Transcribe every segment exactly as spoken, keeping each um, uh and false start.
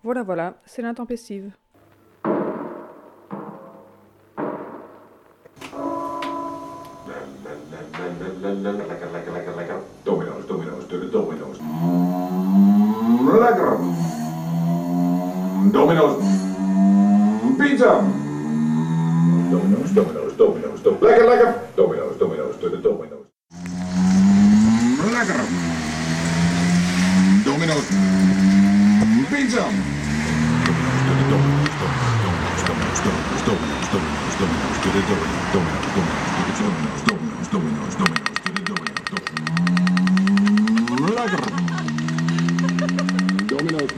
Voilà, voilà, c'est l'intempestive. Domino's, Domino's, do the Domino's. Mm, lekker. Mm, Domino's. Mm, pizza. Domino's, Domino's, Domino's, Domino's. Lekker, lekker. Domino's, Domino's, do the Domino's. Mm, lekker. Mm, Domino's. Mm, pizza. Domino's, Domino's, Domino's, Domino's, Domino's, Domino's, Domino's, do the Domino's, Domino's, Domino's, do the Domino's, Domino's, Domino's, Domino's, do the Domino's, Domino's. Lekker. Domino's.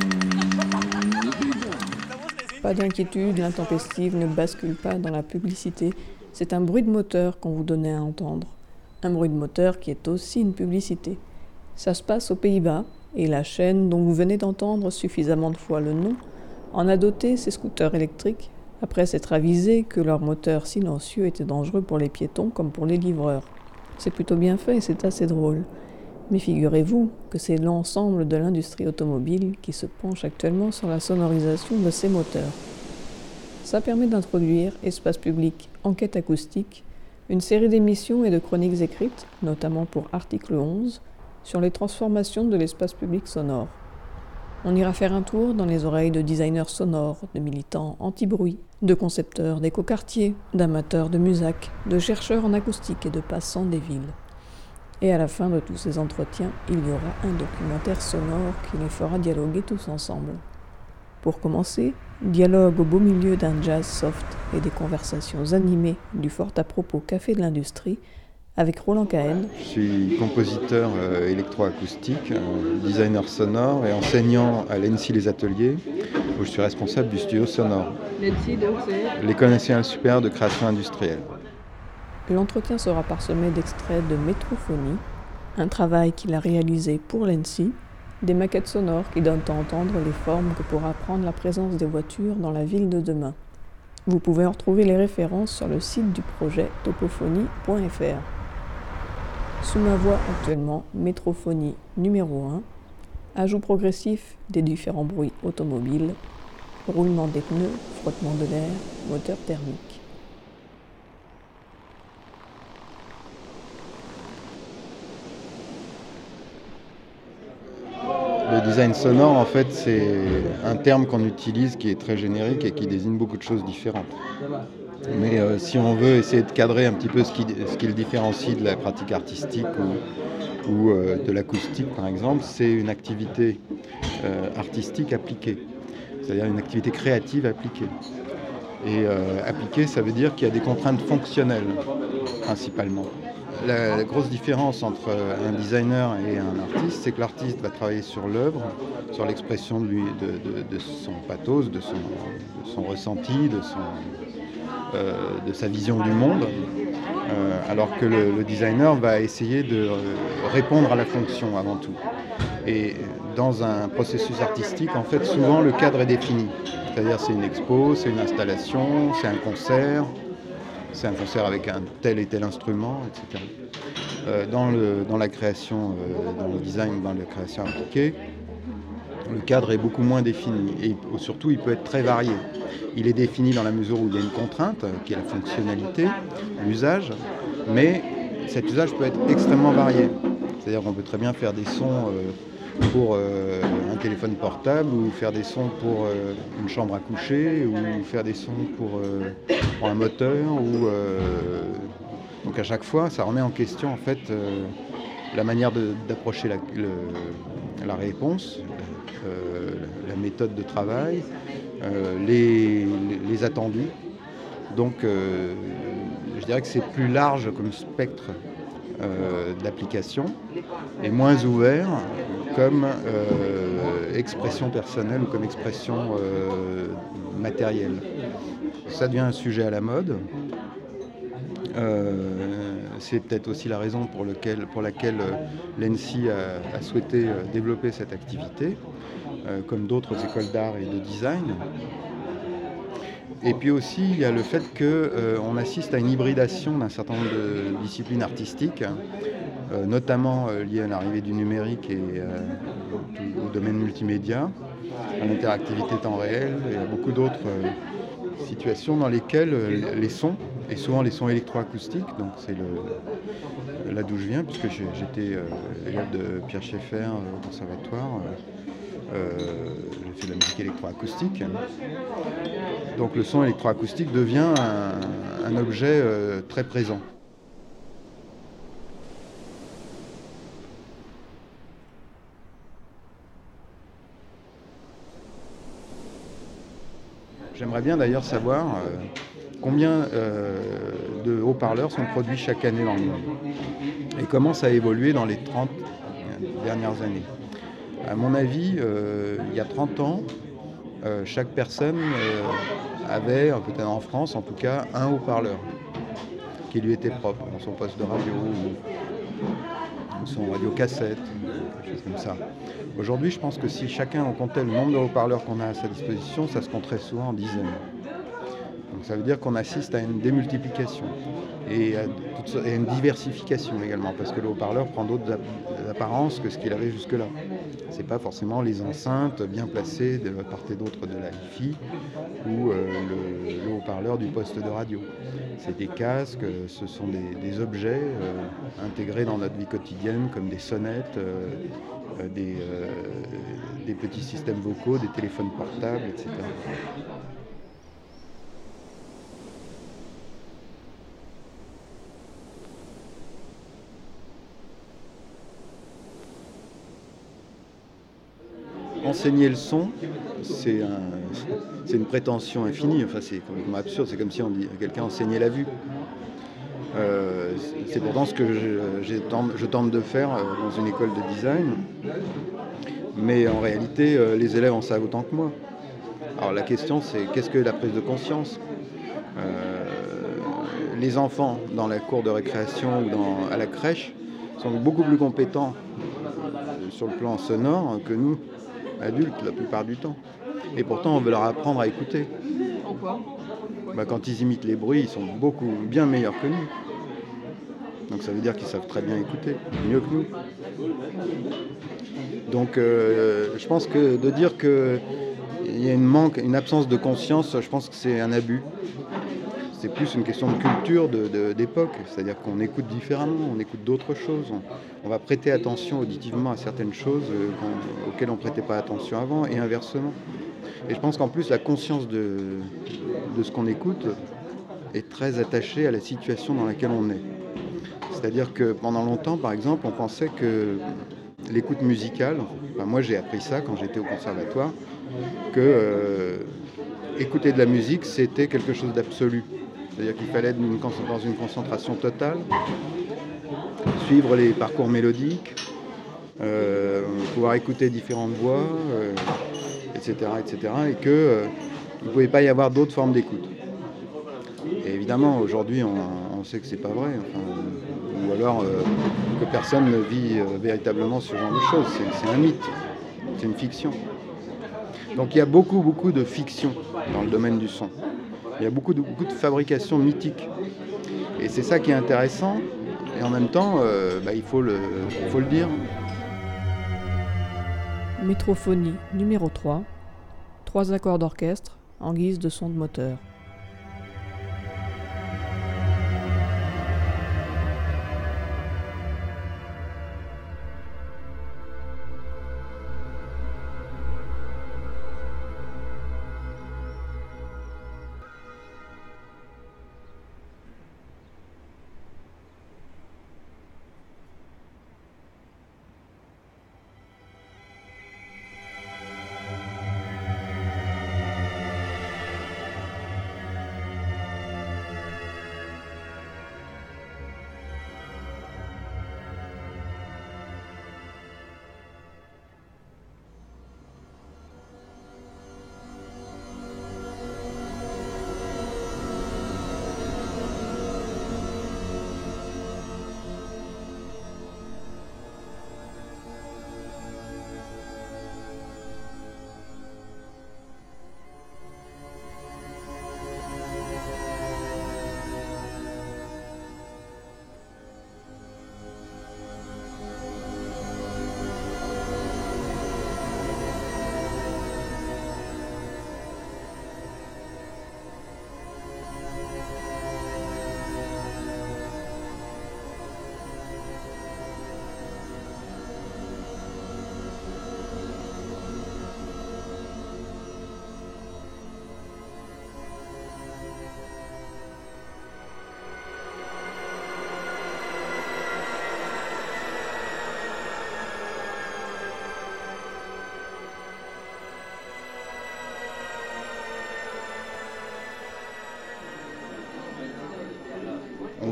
Pas d'inquiétude, l'intempestive ne bascule pas dans la publicité. C'est un bruit de moteur qu'on vous donnait à entendre. Un bruit de moteur qui est aussi une publicité. Ça se passe aux Pays-Bas, et la chaîne dont vous venez d'entendre suffisamment de fois le nom en a doté ses scooters électriques, après s'être avisé que leur moteur silencieux était dangereux pour les piétons comme pour les livreurs. C'est plutôt bien fait et c'est assez drôle. Mais figurez-vous que c'est l'ensemble de l'industrie automobile qui se penche actuellement sur la sonorisation de ces moteurs. Ça permet d'introduire Espace Public, Enquête acoustique, une série d'émissions et de chroniques écrites, notamment pour Article onze, sur les transformations de l'espace public sonore. On ira faire un tour dans les oreilles de designers sonores, de militants anti-bruit, de concepteurs d'écoquartiers, d'amateurs de musac, de chercheurs en acoustique et de passants des villes. Et à la fin de tous ces entretiens, il y aura un documentaire sonore qui les fera dialoguer tous ensemble. Pour commencer, dialogue au beau milieu d'un jazz soft et des conversations animées du fort à propos Café de l'Industrie avec Roland Cahen. Je suis compositeur euh, électroacoustique, euh, designer sonore et enseignant à l'E N S I Les Ateliers, où je suis responsable du studio sonore. L'E N S I, donc, c'est l'École nationale supérieure de création industrielle. L'entretien sera parsemé d'extraits de Métrophonie, un travail qu'il a réalisé pour l'E N S I, des maquettes sonores qui donnent à entendre les formes que pourra prendre la présence des voitures dans la ville de demain. Vous pouvez en retrouver les références sur le site du projet topophonie point f r. Sous ma voix actuellement, Métrophonie numéro un, ajout progressif des différents bruits automobiles, roulement des pneus, frottement de l'air, moteur thermique. Le design sonore, en fait, c'est un terme qu'on utilise qui est très générique et qui désigne beaucoup de choses différentes. Mais euh, si on veut essayer de cadrer un petit peu ce qui, ce qui le différencie de la pratique artistique ou, ou euh, de l'acoustique, par exemple, c'est une activité euh, artistique appliquée, c'est-à-dire une activité créative appliquée. Et euh, appliquée, ça veut dire qu'il y a des contraintes fonctionnelles, principalement. La, la grosse différence entre un designer et un artiste, c'est que l'artiste va travailler sur l'œuvre, sur l'expression de, lui, de, de, de son pathos, de son, de son ressenti, de, son, euh, de sa vision du monde, euh, alors que le, le designer va essayer de répondre à la fonction avant tout. Et dans un processus artistique, en fait, souvent le cadre est défini. C'est-à-dire c'est une expo, c'est une installation, c'est un concert, c'est un concert avec un tel et tel instrument, et cetera. Euh, dans, le, dans la création, euh, dans le design, dans la création appliquée, le cadre est beaucoup moins défini et surtout il peut être très varié. Il est défini dans la mesure où il y a une contrainte, qui est la fonctionnalité, l'usage, mais cet usage peut être extrêmement varié. C'est-à-dire qu'on peut très bien faire des sons euh, pour euh, un téléphone portable ou faire des sons pour euh, une chambre à coucher ou faire des sons pour, euh, pour un moteur. Ou, euh, donc à chaque fois, ça remet en question en fait euh, la manière de, d'approcher la, le, la réponse, euh, la méthode de travail, euh, les, les, les attendus. Donc euh, je dirais que c'est plus large comme spectre Euh, d'application et moins ouvert comme euh, expression personnelle ou comme expression euh, matérielle. Ça devient un sujet à la mode. Euh, c'est peut-être aussi la raison pour, lequel, pour laquelle l'E N S I a, a souhaité développer cette activité, euh, comme d'autres écoles d'art et de design. Et puis aussi, il y a le fait qu'on euh, assiste à une hybridation d'un certain nombre de disciplines artistiques, euh, notamment euh, liées à l'arrivée du numérique et euh, au domaine multimédia, à l'interactivité temps réel et à beaucoup d'autres euh, situations dans lesquelles euh, les sons, et souvent les sons électroacoustiques, donc c'est le, là d'où je viens, puisque j'ai- j'étais euh, élève de Pierre Schaeffer euh, au conservatoire, euh, euh, j'ai fait de la musique électroacoustique. Donc le son électroacoustique devient un, un objet euh, très présent. J'aimerais bien d'ailleurs savoir euh, combien euh, de haut-parleurs sont produits chaque année dans le monde et comment ça a évolué dans les trente dernières années. À mon avis, euh, il y a trente ans, euh, chaque personne euh, avait, peut-être en France en tout cas, un haut-parleur qui lui était propre dans son poste de radio ou son radiocassette, quelque chose comme ça. Aujourd'hui, je pense que si chacun en comptait le nombre de haut-parleurs qu'on a à sa disposition, ça se compterait souvent en dizaines. Donc ça veut dire qu'on assiste à une démultiplication et à, toutes, et à une diversification également, parce que le haut-parleur prend d'autres apparences que ce qu'il avait jusque-là. Ce n'est pas forcément les enceintes bien placées de part et d'autre de la hi-fi ou euh, le, le haut-parleur du poste de radio. C'est des casques, ce sont des, des objets euh, intégrés dans notre vie quotidienne comme des sonnettes, euh, des, euh, des petits systèmes vocaux, des téléphones portables, et cetera. Enseigner le son, c'est un, c'est une prétention infinie, enfin, c'est complètement absurde, c'est comme si on dit, quelqu'un enseignait la vue. Euh, c'est pourtant ce que je, je, tente, je tente de faire dans une école de design, mais en réalité, les élèves en savent autant que moi. Alors la question, c'est qu'est-ce que la prise de conscience ? euh, Les enfants dans la cour de récréation ou dans, à la crèche sont beaucoup plus compétents sur le plan sonore que nous, adultes, la plupart du temps. Et pourtant, on veut leur apprendre à écouter. Pourquoi ? Bah, quand ils imitent les bruits, ils sont beaucoup bien meilleurs que nous. Donc ça veut dire qu'ils savent très bien écouter, mieux que nous. Donc euh, je pense que de dire qu'il y a une manque, une absence de conscience, je pense que c'est un abus. C'est plus une question de culture, de, de, d'époque. C'est-à-dire qu'on écoute différemment, on écoute d'autres choses. On, on va prêter attention auditivement à certaines choses euh, auxquelles on ne prêtait pas attention avant, et inversement. Et je pense qu'en plus, la conscience de, de ce qu'on écoute est très attachée à la situation dans laquelle on est. C'est-à-dire que pendant longtemps, par exemple, on pensait que l'écoute musicale, enfin, moi j'ai appris ça quand j'étais au conservatoire, que euh, écouter de la musique, c'était quelque chose d'absolu. C'est-à-dire qu'il fallait être dans une concentration totale, suivre les parcours mélodiques, euh, pouvoir écouter différentes voix, euh, et cetera, et cetera, et qu'il euh, ne pouvait pas y avoir d'autres formes d'écoute. Et évidemment, aujourd'hui, on, on sait que c'est pas vrai, enfin, ou alors euh, que personne ne vit euh, véritablement ce genre de choses. C'est, c'est un mythe, c'est une fiction. Donc il y a beaucoup, beaucoup de fiction dans le domaine du son. Il y a beaucoup de, beaucoup de fabrication mythique. Et c'est ça qui est intéressant. Et en même temps, euh, bah, il faut le, il faut le dire. Métrophonie numéro trois. Trois accords d'orchestre en guise de son de moteur.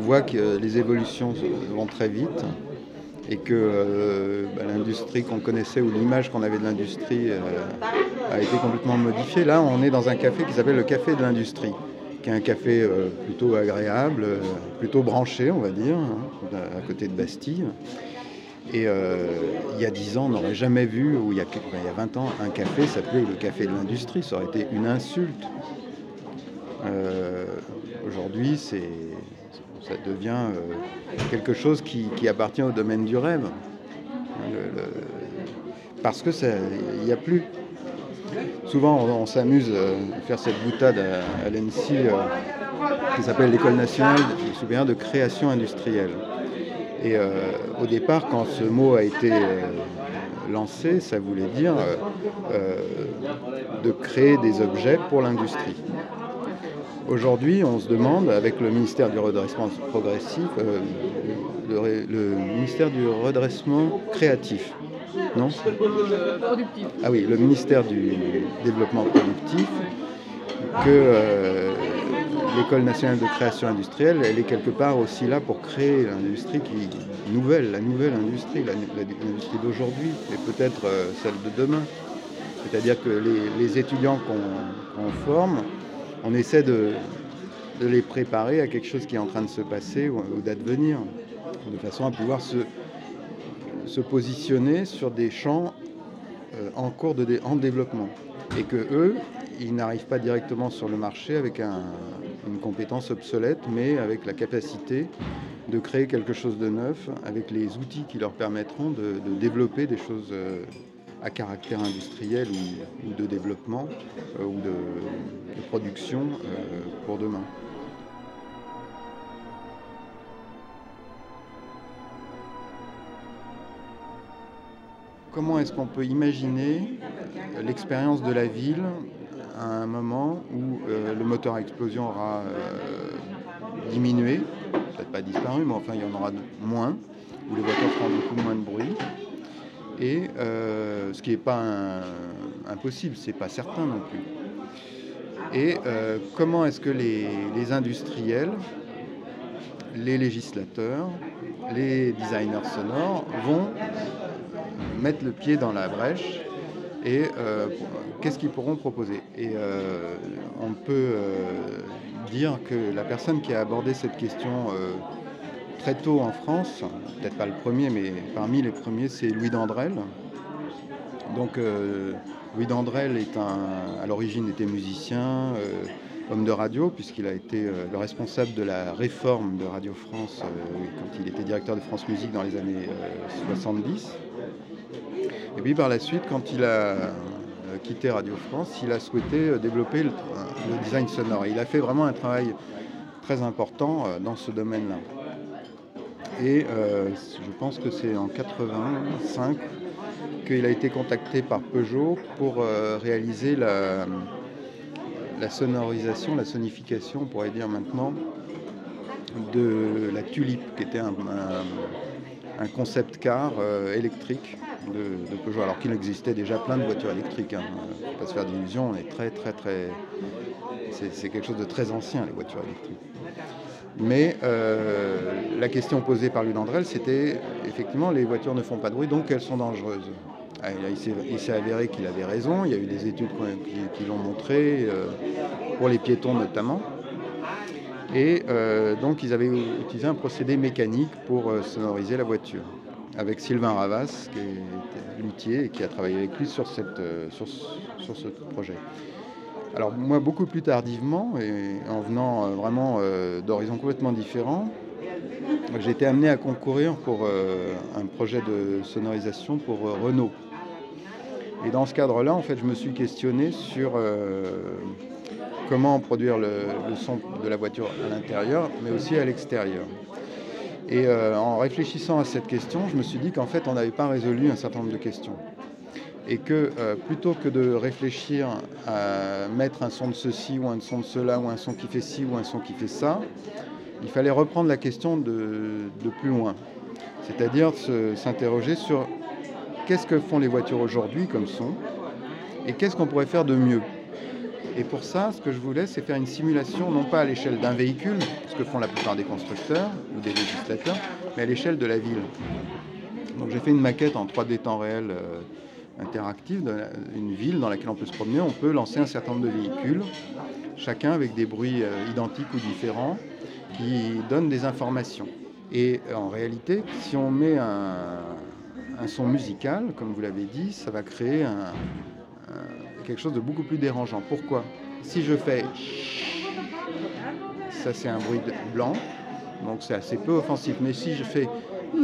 voit que les évolutions vont très vite et que euh, bah, l'industrie qu'on connaissait ou l'image qu'on avait de l'industrie euh, a été complètement modifiée. Là, on est dans un café qui s'appelle le Café de l'Industrie, qui est un café euh, plutôt agréable, euh, plutôt branché, on va dire, hein, à côté de Bastille. Et euh, il y a dix ans, on n'aurait jamais vu, ou il y a, il y a vingt ans, un café s'appelait le Café de l'Industrie. Ça aurait été une insulte. Euh, aujourd'hui, c'est, ça devient euh, quelque chose qui, qui appartient au domaine du rêve. Le, le, parce que ça, il n'y a plus. Souvent, on, on s'amuse à faire cette boutade à, à l'E N S I euh, qui s'appelle l'École nationale supérieure de création industrielle. Et euh, au départ, quand ce mot a été euh, lancé, ça voulait dire euh, euh, de créer des objets pour l'industrie. Aujourd'hui, on se demande, avec le ministère du redressement progressif, euh, le, le ministère du redressement créatif, non ? Productif. Ah oui, le ministère du développement productif, que euh, l'École nationale de création industrielle, elle est quelque part aussi là pour créer l'industrie qui, nouvelle, la nouvelle industrie, la, la, l'industrie d'aujourd'hui, et peut-être euh, celle de demain. C'est-à-dire que les, les étudiants qu'on, qu'on forme, on essaie de, de les préparer à quelque chose qui est en train de se passer ou, ou d'advenir, de façon à pouvoir se, se positionner sur des champs euh, en cours de dé, en développement. Et que eux, ils n'arrivent pas directement sur le marché avec un, une compétence obsolète, mais avec la capacité de créer quelque chose de neuf, avec les outils qui leur permettront de, de développer des choses euh, à caractère industriel ou, ou de développement euh, ou de, de production euh, pour demain. Comment est-ce qu'on peut imaginer l'expérience de la ville à un moment où euh, le moteur à explosion aura euh, diminué, peut-être pas disparu, mais enfin il y en aura moins, où les voitures feront beaucoup moins de bruit, et euh, ce qui n'est pas un, impossible, c'est pas certain non plus. Et euh, comment est-ce que les, les industriels, les législateurs, les designers sonores vont mettre le pied dans la brèche et euh, qu'est-ce qu'ils pourront proposer. Et euh, on peut euh, dire que la personne qui a abordé cette question euh, très tôt en France, peut-être pas le premier, mais parmi les premiers, c'est Louis Dandrel. Donc euh, Louis Dandrel est un, à l'origine était musicien, euh, homme de radio, puisqu'il a été euh, le responsable de la réforme de Radio France euh, quand il était directeur de France Musique dans les années euh, soixante-dix. Et puis par la suite, quand il a quitté Radio France, il a souhaité développer le, le design sonore. Il a fait vraiment un travail très important dans ce domaine-là. Et euh, je pense que c'est en quatre-vingt-cinq qu'il a été contacté par Peugeot pour euh, réaliser la, la sonorisation, la sonification, on pourrait dire maintenant, de la Tulipe, qui était un, un, un concept car euh, électrique de, de Peugeot, alors qu'il existait déjà plein de voitures électriques. Hein. Il ne faut pas se faire d'illusions, on est très très très... C'est, c'est quelque chose de très ancien, les voitures électriques. Mais euh, la question posée par Louis Dandrel, c'était effectivement les voitures ne font pas de bruit, donc elles sont dangereuses. Il s'est, il s'est avéré qu'il avait raison, il y a eu des études qui, qui l'ont montré, euh, pour les piétons notamment. Et euh, donc ils avaient utilisé un procédé mécanique pour euh, sonoriser la voiture, avec Sylvain Ravas, qui est luthier et qui a travaillé avec lui sur, cette, euh, sur, sur ce projet. Alors moi, beaucoup plus tardivement, et en venant euh, vraiment euh, d'horizons complètement différents, j'ai été amené à concourir pour euh, un projet de sonorisation pour euh, Renault. Et dans ce cadre-là, en fait, je me suis questionné sur euh, comment produire le, le son de la voiture à l'intérieur, mais aussi à l'extérieur. Et euh, en réfléchissant à cette question, je me suis dit qu'en fait, on n'avait pas résolu un certain nombre de questions. Et que euh, plutôt que de réfléchir à mettre un son de ceci ou un son de cela ou un son qui fait ci ou un son qui fait ça, il fallait reprendre la question de, de plus loin. C'est-à-dire se, s'interroger sur qu'est-ce que font les voitures aujourd'hui comme son et qu'est-ce qu'on pourrait faire de mieux. Et pour ça, ce que je voulais, c'est faire une simulation, non pas à l'échelle d'un véhicule, ce que font la plupart des constructeurs ou des législateurs, mais à l'échelle de la ville. Donc j'ai fait une maquette en trois D temps réel euh, interactive d'une ville dans laquelle on peut se promener. On peut lancer un certain nombre de véhicules, chacun avec des bruits euh, identiques ou différents, qui donnent des informations. Et euh, en réalité, si on met un, un son musical, comme vous l'avez dit, ça va créer un, un, quelque chose de beaucoup plus dérangeant. Pourquoi ? Si je fais ça, c'est un bruit blanc, donc c'est assez peu offensif. Mais si je fais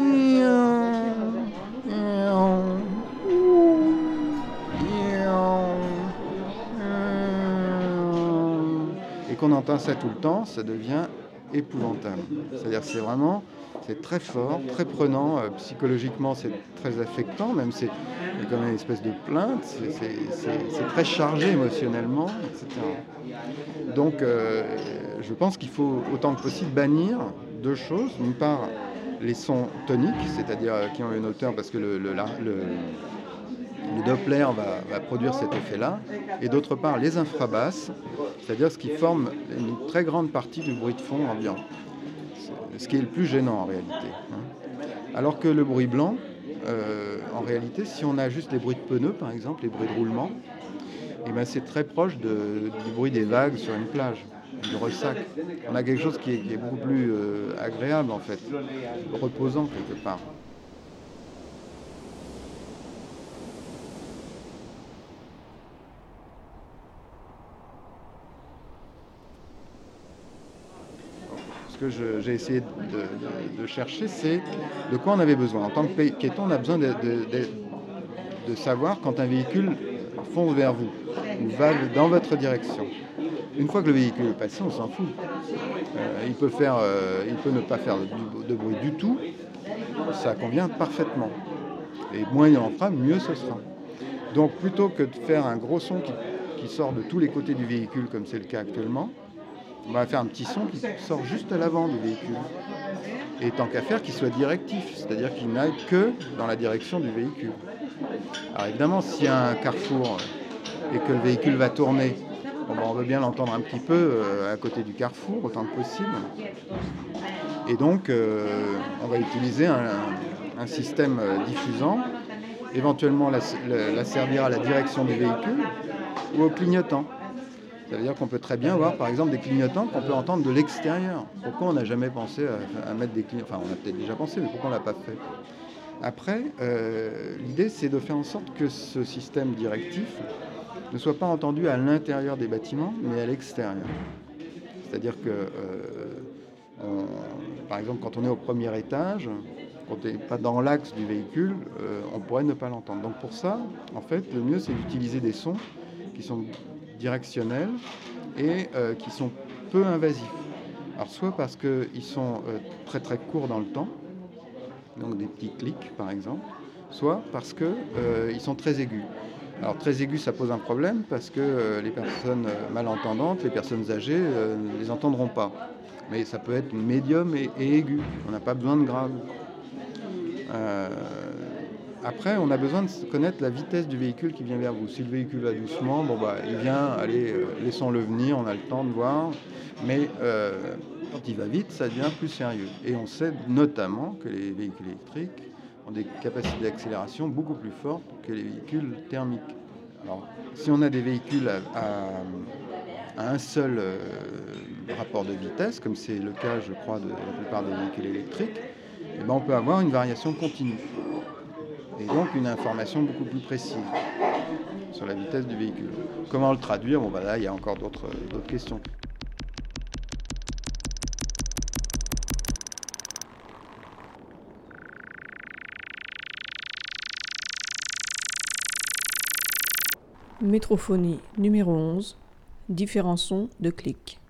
et qu'on entend ça tout le temps, ça devient épouvantable. C'est-à-dire c'est vraiment, c'est très fort, très prenant, euh, psychologiquement c'est très affectant, même c'est, c'est comme une espèce de plainte, c'est, c'est, c'est, c'est très chargé émotionnellement, et cetera. Donc euh, je pense qu'il faut autant que possible bannir deux choses. D'une part, les sons toniques, c'est-à-dire euh, qui ont une hauteur parce que le, le, le, le Doppler va, va produire cet effet-là, et d'autre part les infrabasses, c'est-à-dire ce qui forme une très grande partie du bruit de fond ambiant, ce qui est le plus gênant en réalité. Alors que le bruit blanc, euh, en réalité, si on a juste les bruits de pneus, par exemple, les bruits de roulement, eh ben c'est très proche de, du bruit des vagues sur une plage, du ressac. On a quelque chose qui est, qui est beaucoup plus euh, agréable, en fait, reposant quelque part. Ce que je, j'ai essayé de, de, de chercher, c'est de quoi on avait besoin. En tant que piéton, on a besoin de, de, de, de savoir quand un véhicule fonce vers vous ou va dans votre direction. Une fois que le véhicule est passé, on s'en fout. Euh, il peut faire, euh, il peut ne pas faire de, de bruit du tout. Ça convient parfaitement. Et moins il en fera, mieux ce sera. Donc plutôt que de faire un gros son qui, qui sort de tous les côtés du véhicule, comme c'est le cas actuellement, on va faire un petit son qui sort juste à l'avant du véhicule. Et tant qu'à faire, qu'il soit directif, c'est-à-dire qu'il n'aille que dans la direction du véhicule. Alors évidemment, s'il y a un carrefour et que le véhicule va tourner, bon, ben, on veut bien l'entendre un petit peu euh, à côté du carrefour, autant que possible. Et donc, euh, on va utiliser un, un, un système diffusant, éventuellement la, la, la servir à la direction du véhicule ou au clignotant. Ça veut dire qu'on peut très bien avoir, par exemple, des clignotants qu'on peut entendre de l'extérieur. Pourquoi on n'a jamais pensé à, à mettre des clignotants ? Enfin, on a peut-être déjà pensé, mais pourquoi on ne l'a pas fait ? Après, euh, l'idée, c'est de faire en sorte que ce système directif ne soit pas entendu à l'intérieur des bâtiments, mais à l'extérieur. C'est-à-dire que, euh, on, par exemple, quand on est au premier étage, quand on n'est pas dans l'axe du véhicule, euh, on pourrait ne pas l'entendre. Donc pour ça, en fait, le mieux, c'est d'utiliser des sons qui sont directionnels et euh, qui sont peu invasifs. Alors soit parce qu'ils sont euh, très très courts dans le temps, donc des petits clics par exemple, soit parce qu'ils euh, sont très aigus. Alors très aigus, ça pose un problème parce que euh, les personnes malentendantes, les personnes âgées euh, ne les entendront pas. Mais ça peut être médium et, et aigu, on n'a pas besoin de grave. Euh, Après, on a besoin de connaître la vitesse du véhicule qui vient vers vous. Si le véhicule va doucement, bon bah, il vient, allez, euh, laissons-le venir, on a le temps de voir. Mais euh, quand il va vite, ça devient plus sérieux. Et on sait notamment que les véhicules électriques ont des capacités d'accélération beaucoup plus fortes que les véhicules thermiques. Alors, si on a des véhicules à, à, à un seul euh, rapport de vitesse, comme c'est le cas, je crois, de la plupart des véhicules électriques, eh ben, on peut avoir une variation continue. Et donc une information beaucoup plus précise sur la vitesse du véhicule. Comment le traduire ? Bon, bah là, il y a encore d'autres, d'autres questions. Métrophonie numéro onze. Différents sons de clics.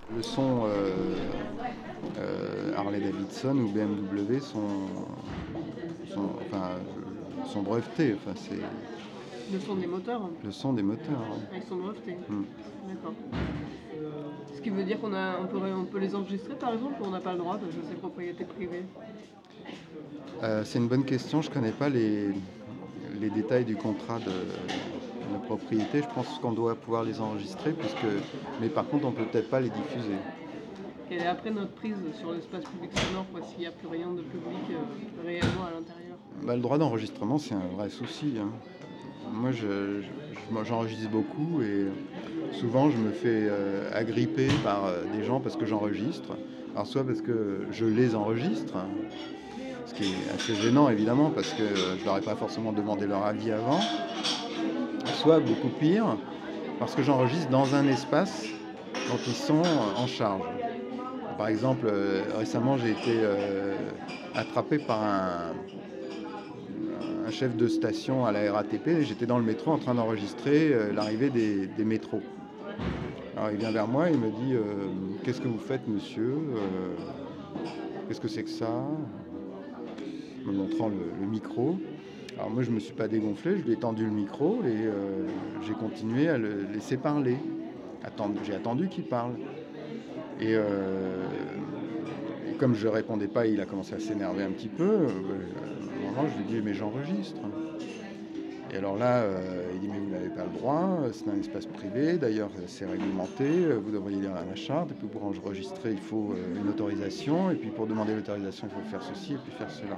Le son euh, euh, Harley-Davidson ou B M W sont, sont, enfin, sont brevetés. Enfin, c'est Le son des moteurs. le son des moteurs. Ouais. Ils sont brevetés. Mm. D'accord. Ce qui veut dire qu'on a, on peut, on peut les enregistrer par exemple ou on n'a pas le droit de ces propriétés privées? Euh, c'est une bonne question. Je ne connais pas les, les détails du contrat de, de propriété. Je pense qu'on doit pouvoir les enregistrer, puisque, mais par contre, on ne peut peut-être pas les diffuser. Quelle est après notre prise sur l'espace public sonore, quoi, s'il n'y a plus rien de public euh, réellement à l'intérieur? Bah, le droit d'enregistrement, c'est un vrai souci. Hein. Moi, je, je, moi, j'enregistre beaucoup et souvent, je me fais euh, agripper par euh, des gens parce que j'enregistre. Alors, soit parce que je les enregistre, ce qui est assez gênant, évidemment, parce que euh, je leur ai pas forcément demandé leur avis avant. Soit, beaucoup pire, parce que j'enregistre dans un espace dont ils sont en charge. Par exemple, euh, récemment, j'ai été euh, attrapé par un... un chef de station à la R A T P, et j'étais dans le métro en train d'enregistrer euh, l'arrivée des, des métros. Alors il vient vers moi, il me dit euh, « Qu'est-ce que vous faites, monsieur euh, Qu'est-ce que c'est que ça ?» me montrant le, le micro. Alors moi je ne me suis pas dégonflé, je lui ai tendu le micro et euh, j'ai continué à le laisser parler. Attends, j'ai attendu qu'il parle. Et, euh, et comme je ne répondais pas, il a commencé à s'énerver un petit peu. Euh, je lui dis mais j'enregistre. Et alors là, euh, il dit mais vous n'avez pas le droit, c'est un espace privé, d'ailleurs c'est réglementé, vous devriez lire la charte, et puis pour enregistrer il faut euh, une autorisation, et puis pour demander l'autorisation il faut faire ceci et puis faire cela.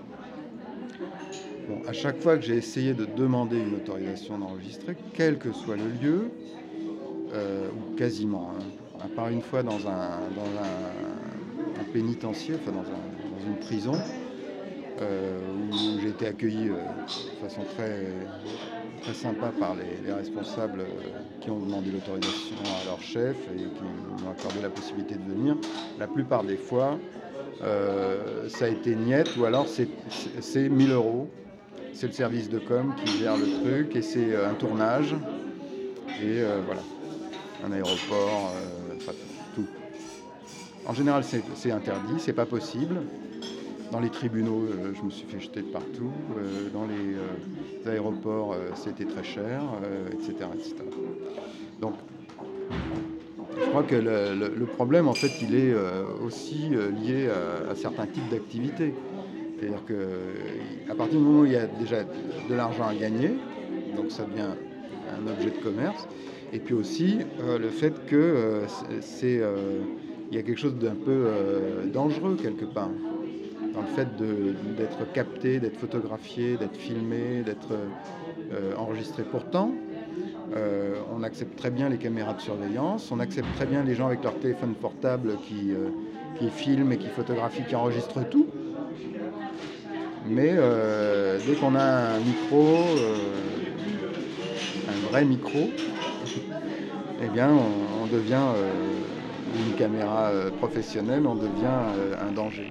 Bon, à chaque fois que j'ai essayé de demander une autorisation d'enregistrer, quel que soit le lieu, euh, ou quasiment, hein, à part une fois dans un, dans un, un pénitencier, enfin dans, un, dans une prison, Euh, où j'ai été accueilli euh, de façon très, très sympa par les, les responsables euh, qui ont demandé l'autorisation à leur chef et qui m'ont accordé la possibilité de venir. La plupart des fois, euh, ça a été niette ou alors c'est, c'est, c'est mille euros. C'est le service de com qui gère le truc et c'est euh, un tournage et euh, voilà, un aéroport, euh, enfin tout. En général, c'est, c'est interdit, c'est pas possible. Dans les tribunaux, euh, je me suis fait jeter de partout. Euh, dans les euh, aéroports, euh, c'était très cher, euh, et cetera, et cetera. Donc, je crois que le, le, le problème, en fait, il est euh, aussi euh, lié à, à certains types d'activités. C'est-à-dire qu'à partir du moment où il y a déjà de l'argent à gagner, donc ça devient un objet de commerce, et puis aussi euh, le fait que euh, c'est, euh, il y a quelque chose d'un peu euh, dangereux quelque part. Dans le fait de, d'être capté, d'être photographié, d'être filmé, d'être euh, enregistré. Pourtant, euh, on accepte très bien les caméras de surveillance, on accepte très bien les gens avec leur téléphone portable qui, euh, qui filment et qui photographient, qui enregistrent tout. Mais euh, dès qu'on a un micro, euh, un vrai micro, eh bien on, on devient euh, une caméra euh, professionnelle, on devient euh, un danger.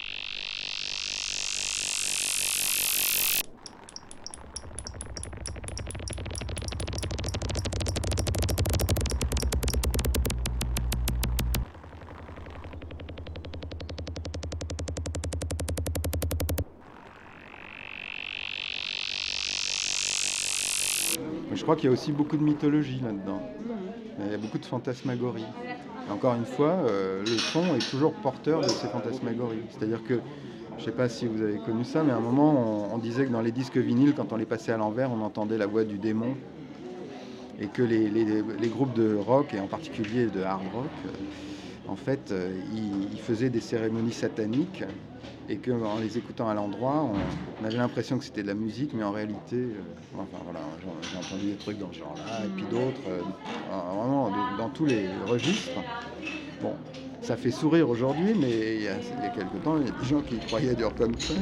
Mais je crois qu'il y a aussi beaucoup de mythologie là-dedans. Il y a beaucoup de fantasmagorie. Et encore une fois, euh, le son est toujours porteur de ces fantasmagories. C'est-à-dire que, je ne sais pas si vous avez connu ça, mais à un moment, on, on disait que dans les disques vinyles, quand on les passait à l'envers, on entendait la voix du démon. Et que les, les, les groupes de rock, et en particulier de hard rock, euh, en fait, euh, ils, ils faisaient des cérémonies sataniques. Et qu'en les écoutant à l'endroit, on, on avait l'impression que c'était de la musique, mais en réalité, euh, enfin voilà, j'ai entendu des trucs dans ce genre-là, et puis d'autres, euh, vraiment de, dans tous les registres. Bon, ça fait sourire aujourd'hui, mais il y a, il y a quelque temps, il y a des gens qui croyaient dur comme fer.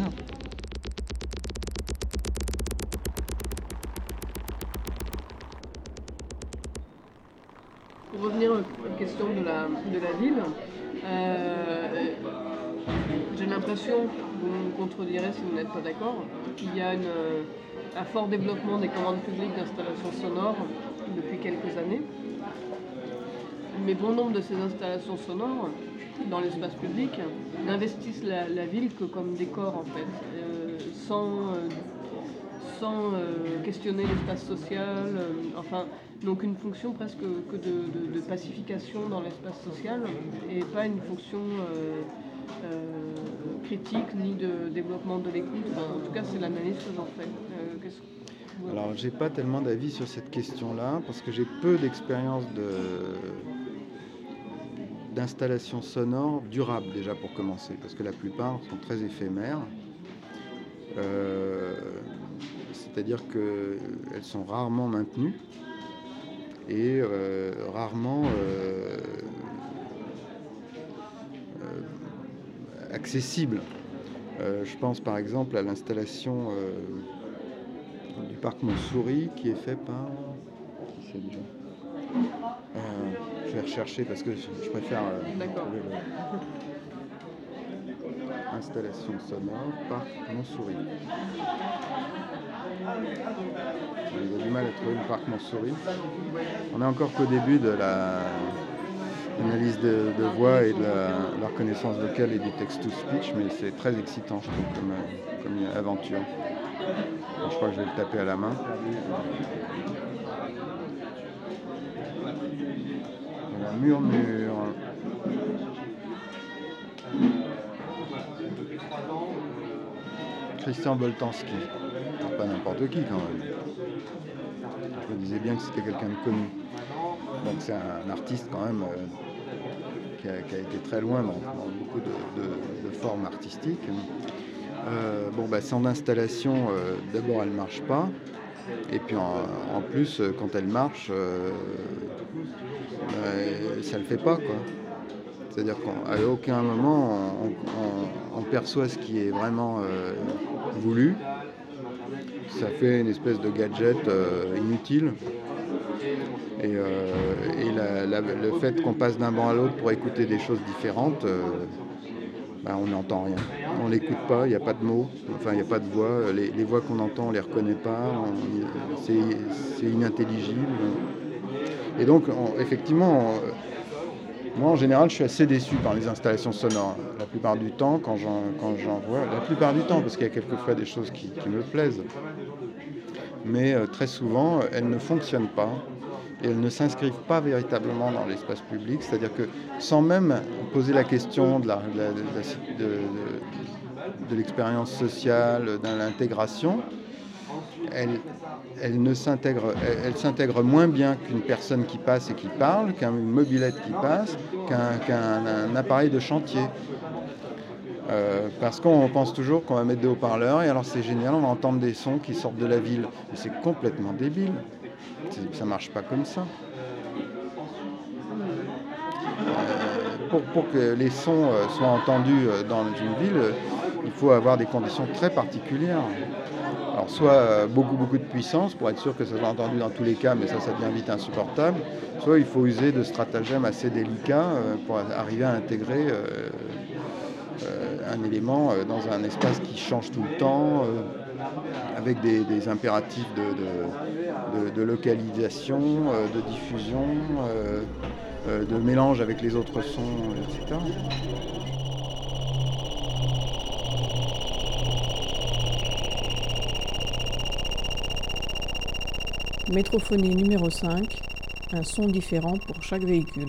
Pour revenir à la question de la, de la ville, euh, j'ai l'impression, vous me contredirez si vous n'êtes pas d'accord, qu'il y a une, un fort développement des commandes publiques d'installation sonore depuis quelques années. mais bon nombre de ces installations sonores dans l'espace public n'investissent la, la ville que comme décor en fait, euh, sans, euh, sans euh, questionner l'espace social, euh, enfin, donc une fonction presque que de, de, de pacification dans l'espace social et pas une fonction euh, euh, critique ni de développement de l'écoute. Enfin, en tout cas, c'est l'analyse que j'en fais. Euh, qu'est-ce... Alors, j'ai pas tellement d'avis sur cette question-là parce que j'ai peu d'expérience de d'installations sonores durables déjà pour commencer, parce que la plupart sont très éphémères. Euh, c'est-à-dire qu'elles sont rarement maintenues et euh, rarement euh, euh, accessibles. Euh, je pense par exemple à l'installation euh, du parc Montsouris qui est fait par... Qui c'est déjà euh, je vais rechercher parce que je préfère euh, trouver l'installation sonore parc Montsouris. J'ai du mal à trouver le parc Montsouris. On est encore qu'au début de la l'analyse de, de voix et de la, la reconnaissance vocale et du text-to-speech, mais c'est très excitant, je trouve, comme, comme une aventure. Alors, je crois que je vais le taper à la main. La murmure. Christian Boltanski. Pas n'importe qui quand même. Je me disais bien que c'était quelqu'un de connu. Donc c'est un artiste quand même euh, qui, a, qui a été très loin dans, dans beaucoup de, de, de formes artistiques. Euh, bon bah son installation, euh, d'abord elle marche pas. Et puis en, en plus, quand elle marche, euh, euh, ça le fait pas, quoi. C'est-à-dire qu'à aucun moment on, on, on perçoit ce qui est vraiment euh, voulu. Ça fait une espèce de gadget euh, inutile. Et, euh, et la, la, le fait qu'on passe d'un banc à l'autre pour écouter des choses différentes, euh, ben on n'entend rien. On l'écoute pas, il n'y a pas de mots, enfin il n'y a pas de voix. Les, les voix qu'on entend, on les reconnaît pas, on, c'est, c'est inintelligible. Et donc on, effectivement, on, moi en général je suis assez déçu par les installations sonores. La plupart du temps, quand j'en, quand j'en vois, la plupart du temps, parce qu'il y a quelquefois des choses qui, qui me plaisent, mais euh, très souvent elles ne fonctionnent pas. Et elles ne s'inscrivent pas véritablement dans l'espace public, c'est-à-dire que sans même poser la question de, la, de, la, de, de, de, de l'expérience sociale, de l'intégration, elles, elles, ne s'intègrent, elles, elles s'intègrent moins bien qu'une personne qui passe et qui parle, qu'une mobilette qui passe, qu'un, qu'un appareil de chantier. Euh, parce qu'on pense toujours qu'on va mettre des haut-parleurs et alors c'est génial, on va entendre des sons qui sortent de la ville. Mais c'est complètement débile. Ça marche pas comme ça. Euh, pour, pour que les sons euh, soient entendus euh, dans une ville, euh, il faut avoir des conditions très particulières. Alors soit euh, beaucoup beaucoup de puissance pour être sûr que ça soit entendu dans tous les cas, mais ça, ça devient vite insupportable. Soit il faut user de stratagèmes assez délicats euh, pour arriver à intégrer euh, euh, un élément euh, dans un espace qui change tout le temps. Euh, avec des, des impératifs de, de, de, de localisation, euh, de diffusion, euh, euh, de mélange avec les autres sons, et cetera. Métrophonie numéro cinq, un son différent pour chaque véhicule.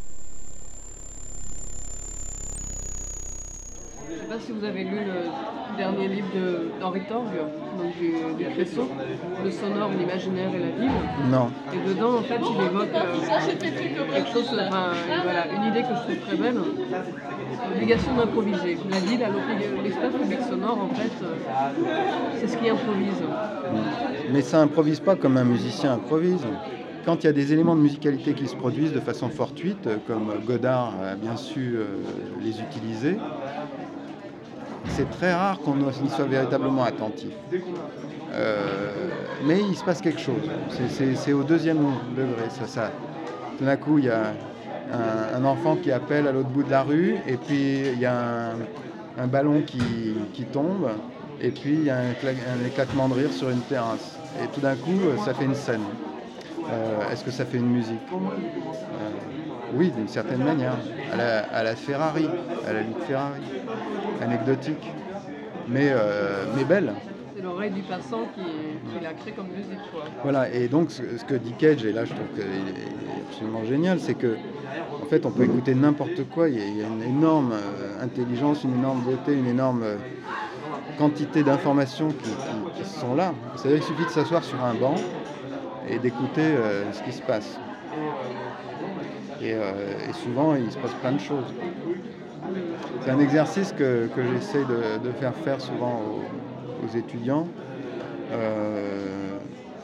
Je ne sais pas si vous avez lu le dernier livre de- d'Henri Torgue, donc du, du Cresson, Le sonore, l'imaginaire et la ville. Non. Et dedans, en fait, il évoque euh, quelque chose, enfin, voilà, une idée que je trouve très belle, l'obligation d'improviser. La ville, à l'obli- l'espace public sonore, en fait, euh, c'est ce qui improvise. Mais ça improvise pas comme un musicien improvise. Quand il y a des éléments de musicalité qui se produisent de façon fortuite, comme Godard a bien su euh, les utiliser, c'est très rare qu'on y soit véritablement attentif. Euh, mais il se passe quelque chose. C'est, c'est, c'est au deuxième degré. Ça, ça. Tout d'un coup, il y a un, un enfant qui appelle à l'autre bout de la rue, et puis il y a un, un ballon qui, qui tombe, et puis il y a un, cla- un éclatement de rire sur une terrasse. Et tout d'un coup, ça fait une scène. Euh, est-ce que ça fait une musique ? Euh, Oui, d'une certaine manière. À la, à la Ferrari, à la lutte Ferrari. Anecdotique, mais, euh, mais belle. C'est l'oreille du passant qui, qui l'a créé comme musique, quoi. Voilà, et donc ce, ce que dit Cage, et là je trouve qu'il est absolument génial, c'est que en fait on peut écouter n'importe quoi, il y a, il y a une énorme euh, intelligence, une énorme beauté, une énorme euh, quantité d'informations qui, qui, qui sont là. C'est-à-dire qu'il suffit de s'asseoir sur un banc et d'écouter euh, ce qui se passe. Et, euh, et souvent il se passe plein de choses. C'est un exercice que, que j'essaie de, de faire faire souvent aux, aux étudiants. Euh,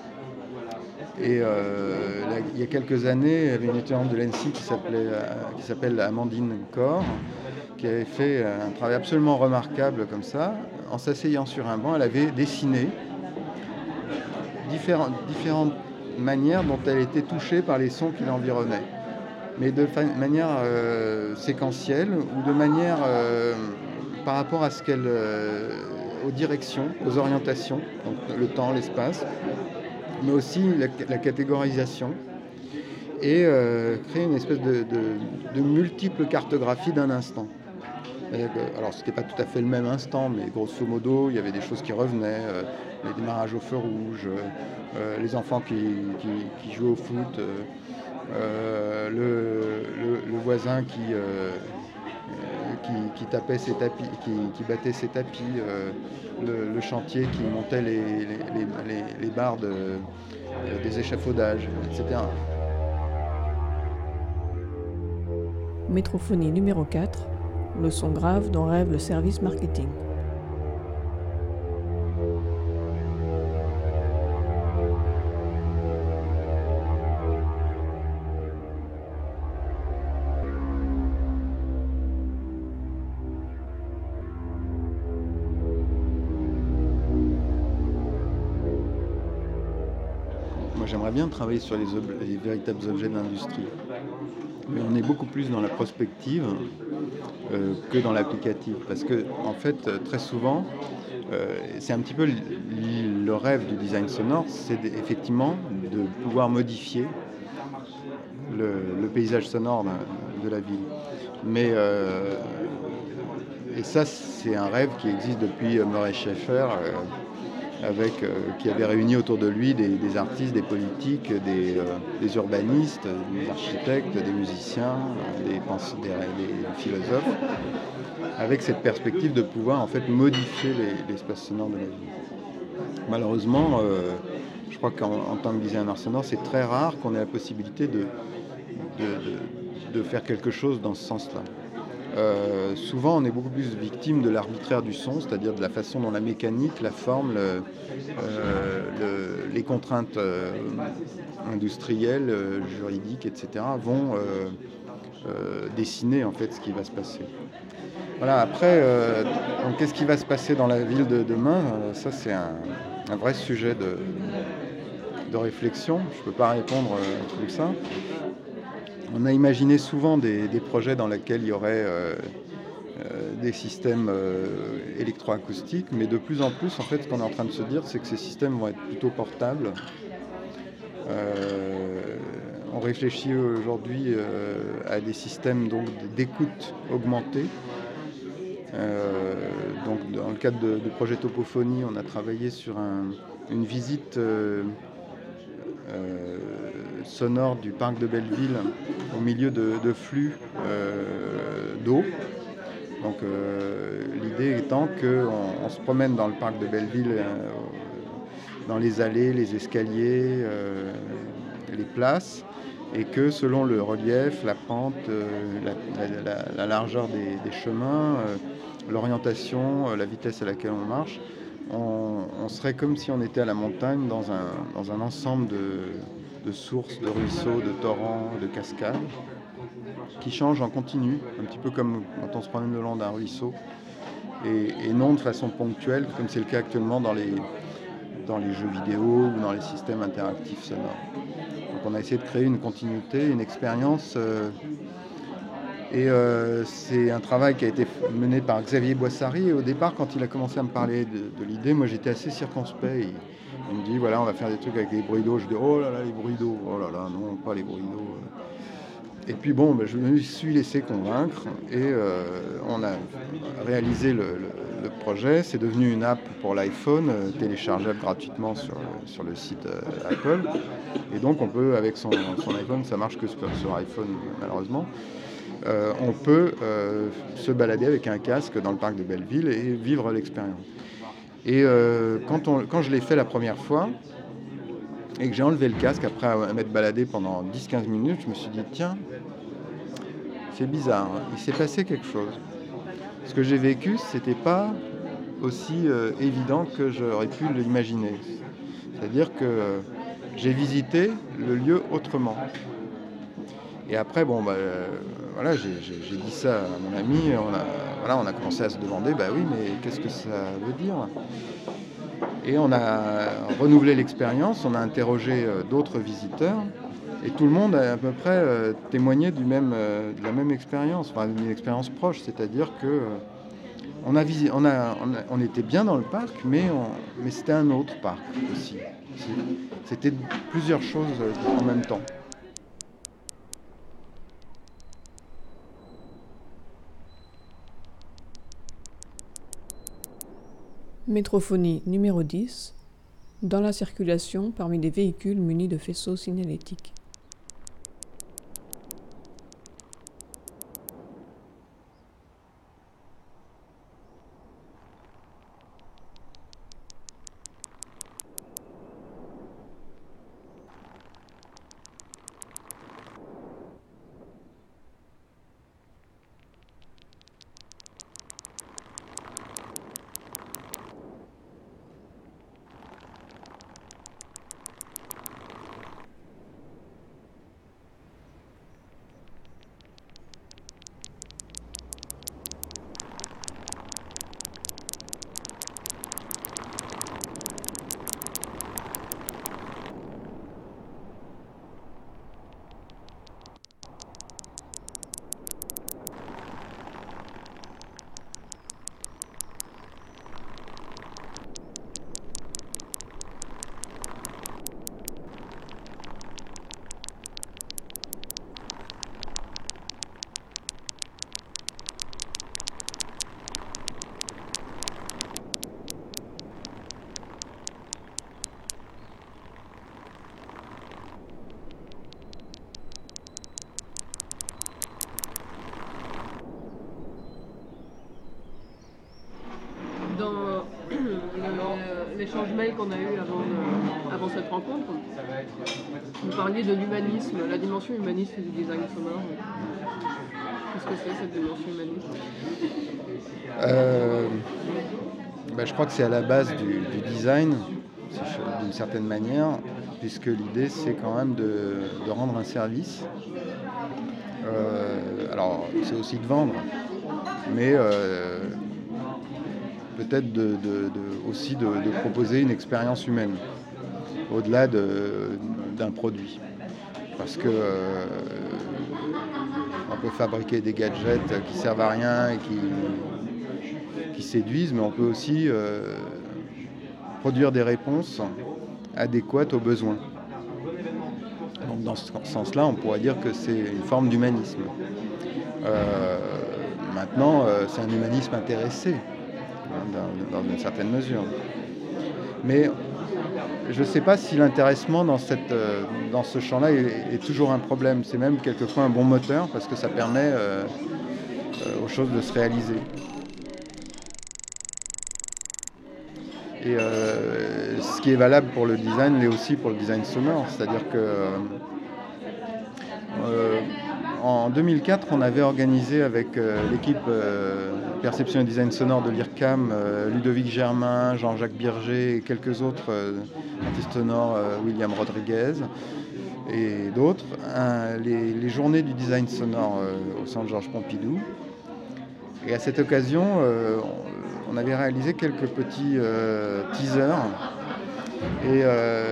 et euh, là, il y a quelques années, il y avait une étudiante de l'E N S I qui, s'appelait, euh, qui s'appelle Amandine Corr, qui avait fait un travail absolument remarquable comme ça. En s'asseyant sur un banc, elle avait dessiné différentes, différentes manières dont elle était touchée par les sons qui l'environnaient, mais de fa- manière euh, séquentielle ou de manière euh, par rapport à ce qu'elle, euh, aux directions, aux orientations, donc le temps, l'espace, mais aussi la, la catégorisation, et euh, créer une espèce de, de, de multiple cartographie d'un instant. Alors c'était pas tout à fait le même instant, mais grosso modo, il y avait des choses qui revenaient, euh, les démarrages au feu rouge, euh, les enfants qui, qui, qui jouent au foot, euh, Euh, le, le, le voisin qui, euh, qui, qui tapait ses tapis, qui, qui battait ses tapis, euh, le, le chantier qui montait les, les, les, les barres de, euh, des échafaudages, et cetera. Métrophonie numéro quatre, le son grave dont rêve le service marketing. Moi, j'aimerais bien travailler sur les, ob- les véritables objets d'industrie. Mais on est beaucoup plus dans la prospective euh, que dans l'applicatif. Parce que, en fait, euh, très souvent, euh, c'est un petit peu l- le rêve du design sonore, c'est d- effectivement de pouvoir modifier le, le paysage sonore de, de la ville. Mais, euh, et ça, c'est un rêve qui existe depuis euh, Murray Schaeffer, euh, avec, euh, qui avait réuni autour de lui des, des artistes, des politiques, des, euh, des urbanistes, des architectes, des musiciens, des, pens- des, des philosophes, avec cette perspective de pouvoir en fait modifier les- l'espace sonore de la ville. Malheureusement, euh, je crois qu'en en tant que designer sonore, c'est très rare qu'on ait la possibilité de, de, de, de faire quelque chose dans ce sens-là. Euh, souvent, on est beaucoup plus victime de l'arbitraire du son, c'est-à-dire de la façon dont la mécanique, la forme, le, euh, le, les contraintes euh, industrielles, euh, juridiques, et cetera, vont euh, euh, dessiner en fait ce qui va se passer. Voilà. Après, euh, donc, qu'est-ce qui va se passer dans la ville de demain ? Euh, Ça, c'est un, un vrai sujet de, de réflexion. Je ne peux pas répondre euh, comme ça. On a imaginé souvent des, des projets dans lesquels il y aurait euh, euh, des systèmes euh, électroacoustiques, mais de plus en plus, en fait, ce qu'on est en train de se dire, c'est que ces systèmes vont être plutôt portables. Euh, on réfléchit aujourd'hui euh, à des systèmes donc, d'écoute augmentée. Euh, donc, dans le cadre de, de projet Topophonie, on a travaillé sur un, une visite euh, euh, sonore du parc de Belleville au milieu de, de flux euh, d'eau. Donc euh, l'idée étant qu'on on se promène dans le parc de Belleville, euh, dans les allées, les escaliers, euh, les places, et que selon le relief, la pente, euh, la, la, la, la largeur des, des chemins, euh, l'orientation, euh, la vitesse à laquelle on marche, on, on serait comme si on était à la montagne dans un, dans un ensemble de, de sources, de ruisseaux, de torrents, de cascades, qui changent en continu, un petit peu comme quand on se promène le long d'un ruisseau, et, et non de façon ponctuelle, comme c'est le cas actuellement dans les, dans les jeux vidéo ou dans les systèmes interactifs sonores. Donc on a essayé de créer une continuité, une expérience, euh, et euh, c'est un travail qui a été mené par Xavier Boissary, et au départ, quand il a commencé à me parler de, de l'idée, moi j'étais assez circonspect. Il, il me dit, voilà, on va faire des trucs avec des bruits d'eau. Je dis, oh là là, les bruits d'eau, oh là là, non, pas les bruits d'eau. Et puis bon, ben, je me suis laissé convaincre, et euh, on a réalisé le, le, le projet. C'est devenu une app pour l'iPhone, euh, téléchargeable gratuitement sur, sur le site euh, Apple. Et donc on peut, avec son, son iPhone, ça marche que sur, sur iPhone malheureusement, euh, on peut euh, se balader avec un casque dans le parc de Belleville et vivre l'expérience. Et euh, quand, on, quand je l'ai fait la première fois, et que j'ai enlevé le casque après m'être baladé pendant dix à quinze minutes, je me suis dit, tiens, c'est bizarre, hein, il s'est passé quelque chose. Ce que j'ai vécu, c'était pas aussi euh, évident que j'aurais pu l'imaginer. C'est-à-dire que euh, j'ai visité le lieu autrement. Et après, bon, bah, euh, voilà, j'ai, j'ai, j'ai dit ça à mon ami, on a, voilà, on a commencé à se demander, bah oui, mais qu'est-ce que ça veut dire ? Et on a renouvelé l'expérience, on a interrogé euh, d'autres visiteurs, et tout le monde a à peu près euh, témoigné du même, euh, de la même expérience, enfin d'une expérience proche, c'est-à-dire que euh, on, a visi- on, a, on, a, on était bien dans le parc, mais, on, mais c'était un autre parc aussi. C'était plusieurs choses en même temps. Métrophonie numéro dix. Dans la circulation parmi des véhicules munis de faisceaux signalétiques. Dans le- l'échange mail qu'on a eu avant, de- avant cette rencontre, vous parliez de l'humanisme, la dimension humaniste du design sonore. Qu'est-ce que c'est cette dimension humaniste ? euh, bah, Je crois que c'est à la base du, du design, d'une certaine manière, puisque l'idée c'est quand même de, de rendre un service. Euh, alors c'est aussi de vendre, mais euh, peut-être de, de, de, aussi de, de proposer une expérience humaine au-delà de, d'un produit. Parce que euh, on peut fabriquer des gadgets qui servent à rien et qui, qui séduisent, mais on peut aussi euh, produire des réponses adéquates aux besoins. Donc dans ce sens-là, on pourrait dire que c'est une forme d'humanisme. Euh, maintenant, euh, c'est un humanisme intéressé, hein, dans, dans une certaine mesure. Mais je ne sais pas si l'intéressement dans, cette, euh, dans ce champ-là est, est toujours un problème. C'est même quelquefois un bon moteur parce que ça permet euh, euh, aux choses de se réaliser. Et euh, ce qui est valable pour le design l'est aussi pour le design sonore, c'est-à-dire que euh, en deux mille quatre, on avait organisé avec euh, l'équipe euh, Perception et Design Sonore de l'I R C A M, euh, Ludovic Germain, Jean-Jacques Birger et quelques autres euh, artistes sonores, euh, William Rodriguez et d'autres, un, les, les journées du design sonore euh, au Centre Georges Pompidou. Et à cette occasion, euh, on avait réalisé quelques petits euh, teasers. Et euh,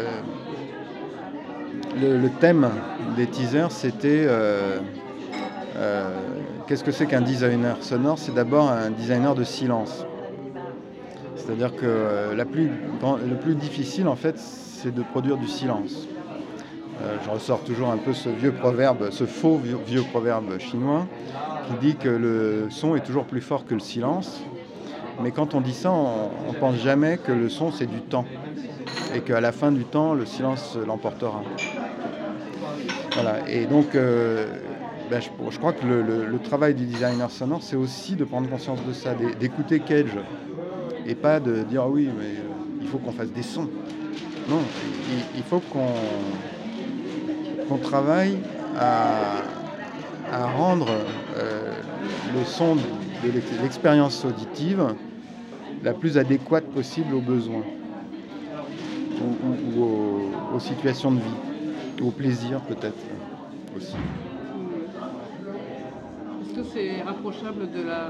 le, le thème des teasers, c'était euh, euh, qu'est-ce que c'est qu'un designer sonore ? C'est d'abord un designer de silence. C'est-à-dire que euh, la plus, le plus difficile, en fait, c'est de produire du silence. Euh, je ressors toujours un peu ce vieux proverbe, ce faux vieux, vieux proverbe chinois qui dit que le son est toujours plus fort que le silence. Mais quand on dit ça, on ne pense jamais que le son, c'est du temps. Et qu'à la fin du temps, le silence l'emportera. Voilà. Et donc, euh, ben, je, je crois que le, le, le travail du designer sonore, c'est aussi de prendre conscience de ça, d'écouter Cage. Et pas de dire, ah oui, mais euh, il faut qu'on fasse des sons. Non, il, il faut qu'on, qu'on travaille à, à rendre euh, le son de l'expérience auditive la plus adéquate possible aux besoins ou, ou, ou aux, aux situations de vie, ou au plaisir peut-être aussi. Est-ce que c'est rapprochable de la,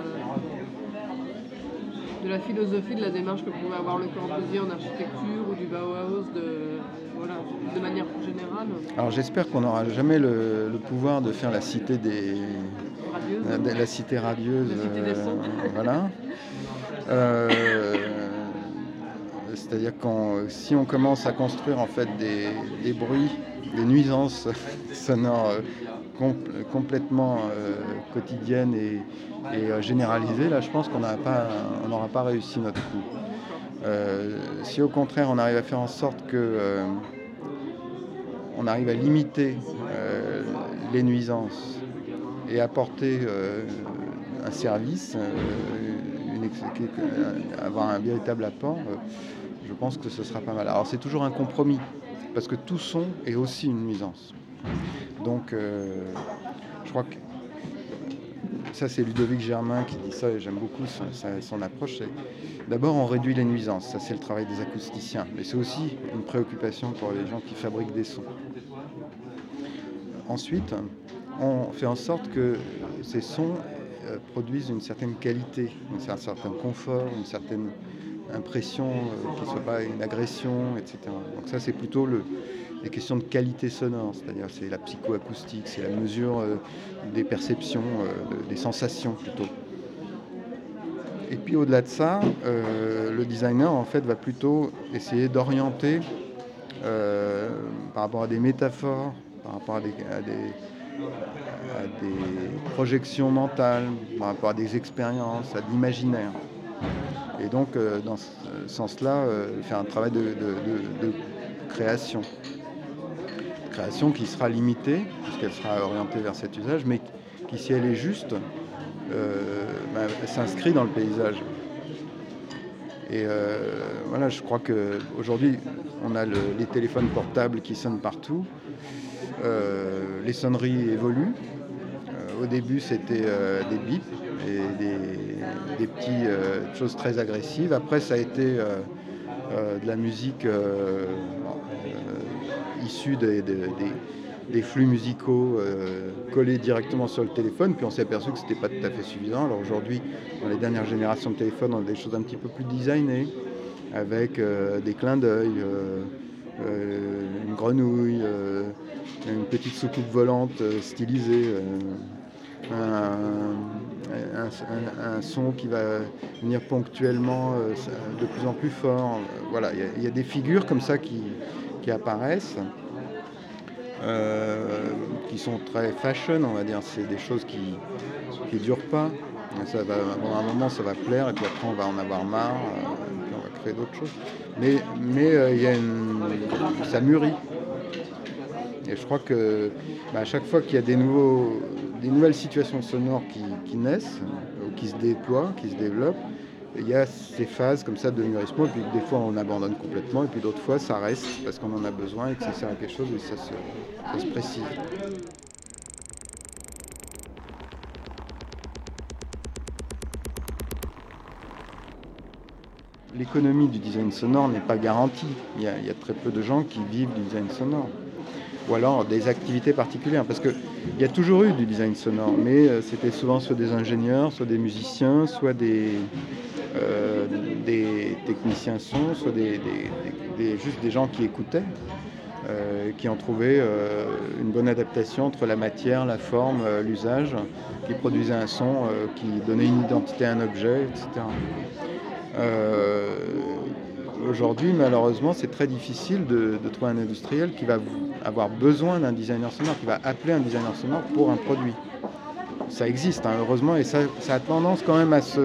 de la philosophie, de la démarche que pouvait avoir Le Corbusier en architecture ou du Bauhaus de, voilà, de manière plus générale ? Alors j'espère qu'on n'aura jamais le, le pouvoir de faire la cité des... La, la cité radieuse. La cité des sons. Euh, voilà. Euh, c'est-à-dire que si on commence à construire en fait des, des bruits, des nuisances sonores compl- complètement euh, quotidiennes et, et euh, généralisées, là je pense qu'on n'aura pas, on n'aura pas réussi notre coup. Euh, si au contraire on arrive à faire en sorte que euh, on arrive à limiter euh, les nuisances et apporter euh, un service, euh, une, avoir un véritable apport, euh, je pense que ce sera pas mal. Alors c'est toujours un compromis, parce que tout son est aussi une nuisance. Donc euh, je crois que ça c'est Ludovic Germain qui dit ça, et j'aime beaucoup son, son approche. C'est, d'abord on réduit les nuisances, ça c'est le travail des acousticiens, mais c'est aussi une préoccupation pour les gens qui fabriquent des sons. Ensuite, on fait en sorte que ces sons euh, produisent une certaine qualité, un certain confort, une certaine impression, euh, qu'il ne soit pas une agression, et cetera. Donc ça, c'est plutôt le, les questions de qualité sonore, c'est-à-dire c'est la psychoacoustique, c'est la mesure euh, des perceptions, euh, de, des sensations plutôt. Et puis au-delà de ça, euh, le designer en fait va plutôt essayer d'orienter euh, par rapport à des métaphores, par rapport à des, à des à des projections mentales, par rapport à des expériences, à de l'imaginaire. Et donc, euh, dans ce sens-là, euh, faire un travail de, de, de, de création. Création qui sera limitée, puisqu'elle sera orientée vers cet usage, mais qui, si elle est juste, euh, bah, s'inscrit dans le paysage. Et euh, voilà, je crois qu'aujourd'hui, on a le, les téléphones portables qui sonnent partout. Euh, les sonneries évoluent. Euh, au début, c'était euh, des bips et des, des petites euh, choses très agressives. Après, ça a été euh, euh, de la musique euh, euh, issue des, des, des, des flux musicaux euh, collés directement sur le téléphone. Puis on s'est aperçu que ce n'était pas tout à fait suffisant. Alors aujourd'hui, dans les dernières générations de téléphones, on a des choses un petit peu plus designées, avec euh, des clins d'œil, euh, euh, une grenouille, euh, une petite soucoupe volante euh, stylisée, euh, un, un, un, un son qui va venir ponctuellement euh, de plus en plus fort. Voilà, il y, y a des figures comme ça qui, qui apparaissent, euh, qui sont très fashion, on va dire. C'est des choses qui ne durent pas. Ça va, à un moment, ça va plaire, et puis après, on va en avoir marre, euh, et puis on va créer d'autres choses. Mais, mais euh, y a une, ça mûrit. Et je crois que bah, à chaque fois qu'il y a des, nouveaux, des nouvelles situations sonores qui, qui naissent, ou qui se déploient, qui se développent, il y a ces phases comme ça de mûrissement, et puis des fois on abandonne complètement, et puis d'autres fois ça reste parce qu'on en a besoin et que ça sert à quelque chose et ça se, ça se précise. L'économie du design sonore n'est pas garantie. Il y, a, il y a très peu de gens qui vivent du design sonore. Ou alors des activités particulières. Parce qu'il y a toujours eu du design sonore, mais euh, c'était souvent soit des ingénieurs, soit des musiciens, soit des, euh, des techniciens son, soit des, des, des, des, juste des gens qui écoutaient, euh, qui ont trouvé euh, une bonne adaptation entre la matière, la forme, euh, l'usage, qui produisait un son, euh, qui donnait une identité à un objet, et cetera. Euh, aujourd'hui, malheureusement, c'est très difficile de, de trouver un industriel qui va avoir besoin d'un designer sonore, qui va appeler un designer sonore pour un produit. Ça existe, hein, heureusement, et ça, ça a tendance quand même à, se,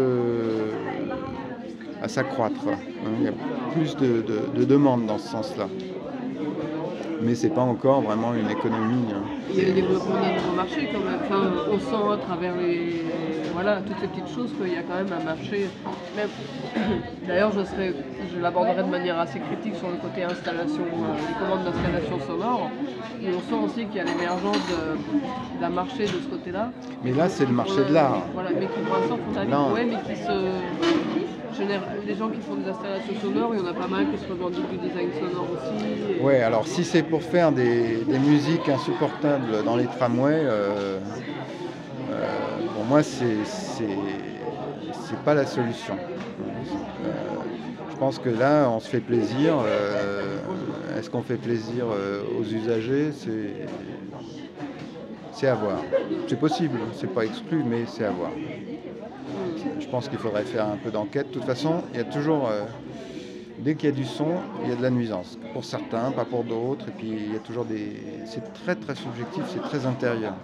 à s'accroître. Hein. Il y a plus de, de, de demandes dans ce sens-là. Mais c'est pas encore vraiment une économie. Hein. Il y a le développement d'un nouveau marché quand même. Enfin, on sent à travers les, voilà, toutes ces petites choses qu'il y a quand même un marché. Même... D'ailleurs, je, serais, je l'aborderai de manière assez critique sur le côté installation, euh, les commandes d'installation sonore. Et on sent aussi qu'il y a l'émergence de, d'un marché de ce côté-là. Mais là, c'est le marché euh, de l'art. Voilà, mais qui pour l'instant font la ouais, mais qui se... Général, les gens qui font des installations sonores, il y en a pas mal qui se revendiquent du design sonore aussi. Et... Ouais, alors si c'est pour faire des, des musiques insupportables dans les tramways, euh, euh, pour moi c'est, c'est, c'est pas la solution. Euh, je pense que là on se fait plaisir. Euh, est-ce qu'on fait plaisir euh, aux usagers? C'est, c'est à voir. C'est possible, c'est pas exclu, mais c'est à voir. Je pense qu'il faudrait faire un peu d'enquête. De toute façon, il y a toujours, euh, dès qu'il y a du son, il y a de la nuisance. Pour certains, pas pour d'autres. Et puis il y a toujours des... C'est très très subjectif, c'est très intérieur.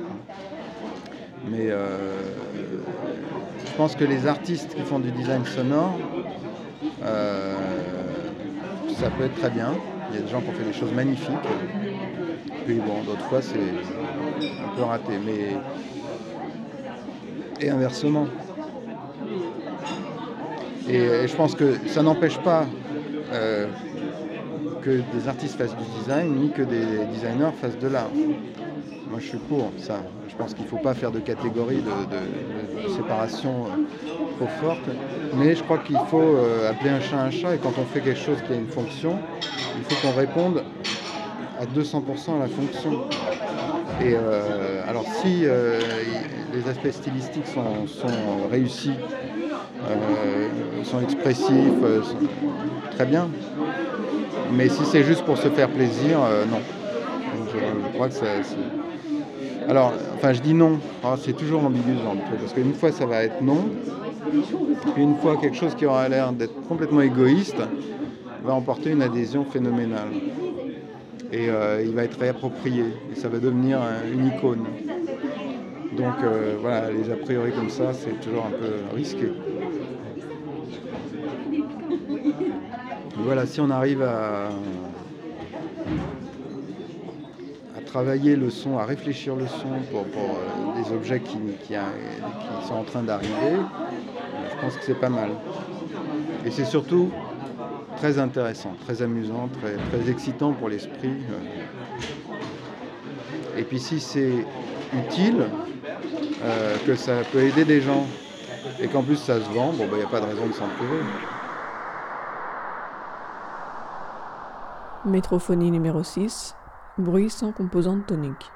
Mais euh, je pense que les artistes qui font du design sonore, euh, ça peut être très bien. Il y a des gens qui ont fait des choses magnifiques. Puis bon, d'autres fois, c'est un peu raté. Mais... Et inversement. Et, et je pense que ça n'empêche pas euh, que des artistes fassent du design, ni que des designers fassent de l'art. Moi, je suis pour ça. Je pense qu'il ne faut pas faire de catégorie de, de, de séparation euh, trop forte. Mais je crois qu'il faut euh, appeler un chat un chat. Et quand on fait quelque chose qui a une fonction, il faut qu'on réponde à deux cents pour cent à la fonction. Et euh, alors, si euh, les aspects stylistiques sont, sont réussis, Euh, sont expressifs, euh, sont très bien. Mais si c'est juste pour se faire plaisir, euh, non. Je, je crois que ça, c'est... Alors, enfin, je dis non. Alors, c'est toujours ambigu ce genre de truc, parce qu'une fois, ça va être non. Puis une fois, quelque chose qui aura l'air d'être complètement égoïste va emporter une adhésion phénoménale. Et euh, il va être réapproprié. Et ça va devenir un, une icône. Donc euh, voilà, les a priori comme ça, c'est toujours un peu risqué. Voilà, si on arrive à, à travailler le son, à réfléchir le son pour, pour euh, des objets qui, qui, a, qui sont en train d'arriver, euh, je pense que c'est pas mal. Et c'est surtout très intéressant, très amusant, très, très excitant pour l'esprit. Et puis si c'est utile, euh, que ça peut aider des gens, et qu'en plus ça se vend, bon, il n'y a pas de raison de s'en priver. Métrophonie numéro six, bruit sans composante tonique.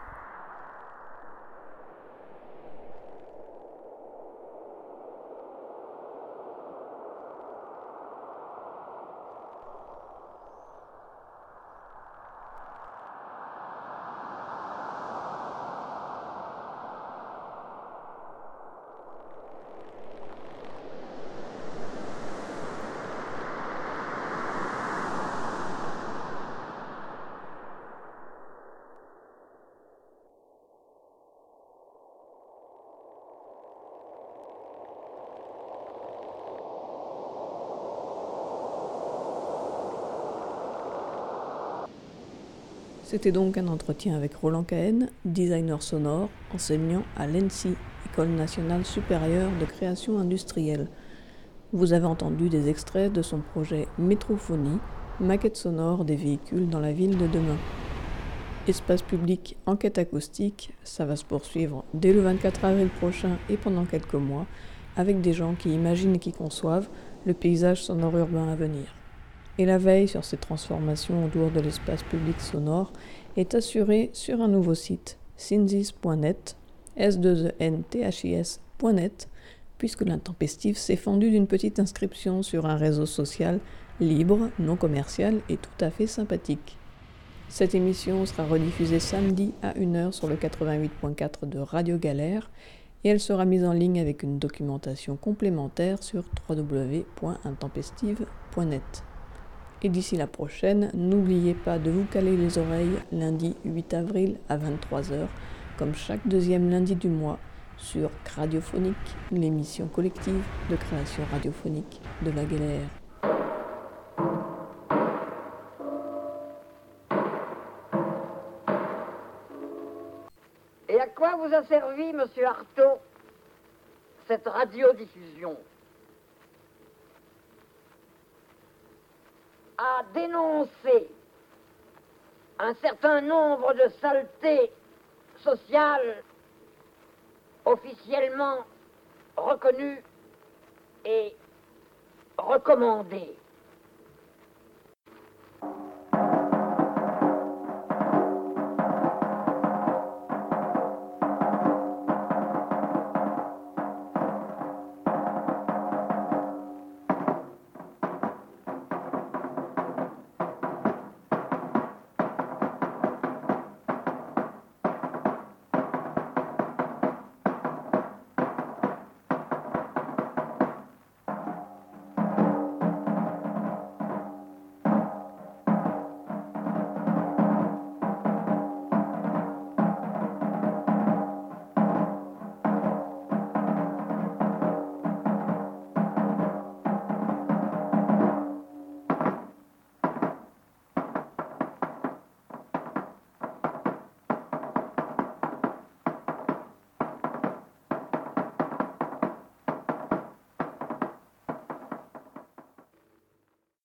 C'était donc un entretien avec Roland Cahen, designer sonore, enseignant à l'E N S I, École nationale supérieure de création industrielle. Vous avez entendu des extraits de son projet Métrophonie, maquette sonore des véhicules dans la ville de demain. Espace public, enquête acoustique, ça va se poursuivre dès le vingt-quatre avril prochain et pendant quelques mois, avec des gens qui imaginent et qui conçoivent le paysage sonore urbain à venir. Et la veille sur ces transformations autour de l'espace public sonore est assurée sur un nouveau site, synthis point net, s deux e n t h i s point net, puisque l'intempestif s'est fendu d'une petite inscription sur un réseau social libre, non commercial et tout à fait sympathique. Cette émission sera rediffusée samedi à une heure sur le quatre-vingt-huit point quatre de Radio Galère et elle sera mise en ligne avec une documentation complémentaire sur w w w point intempestive point net. Et d'ici la prochaine, n'oubliez pas de vous caler les oreilles lundi huit avril à vingt-trois heures, comme chaque deuxième lundi du mois, sur Radiophonique, l'émission collective de création radiophonique de la Galère. Et à quoi vous a servi, monsieur Artaud, cette radiodiffusion? À dénoncer un certain nombre de saletés sociales officiellement reconnues et recommandées.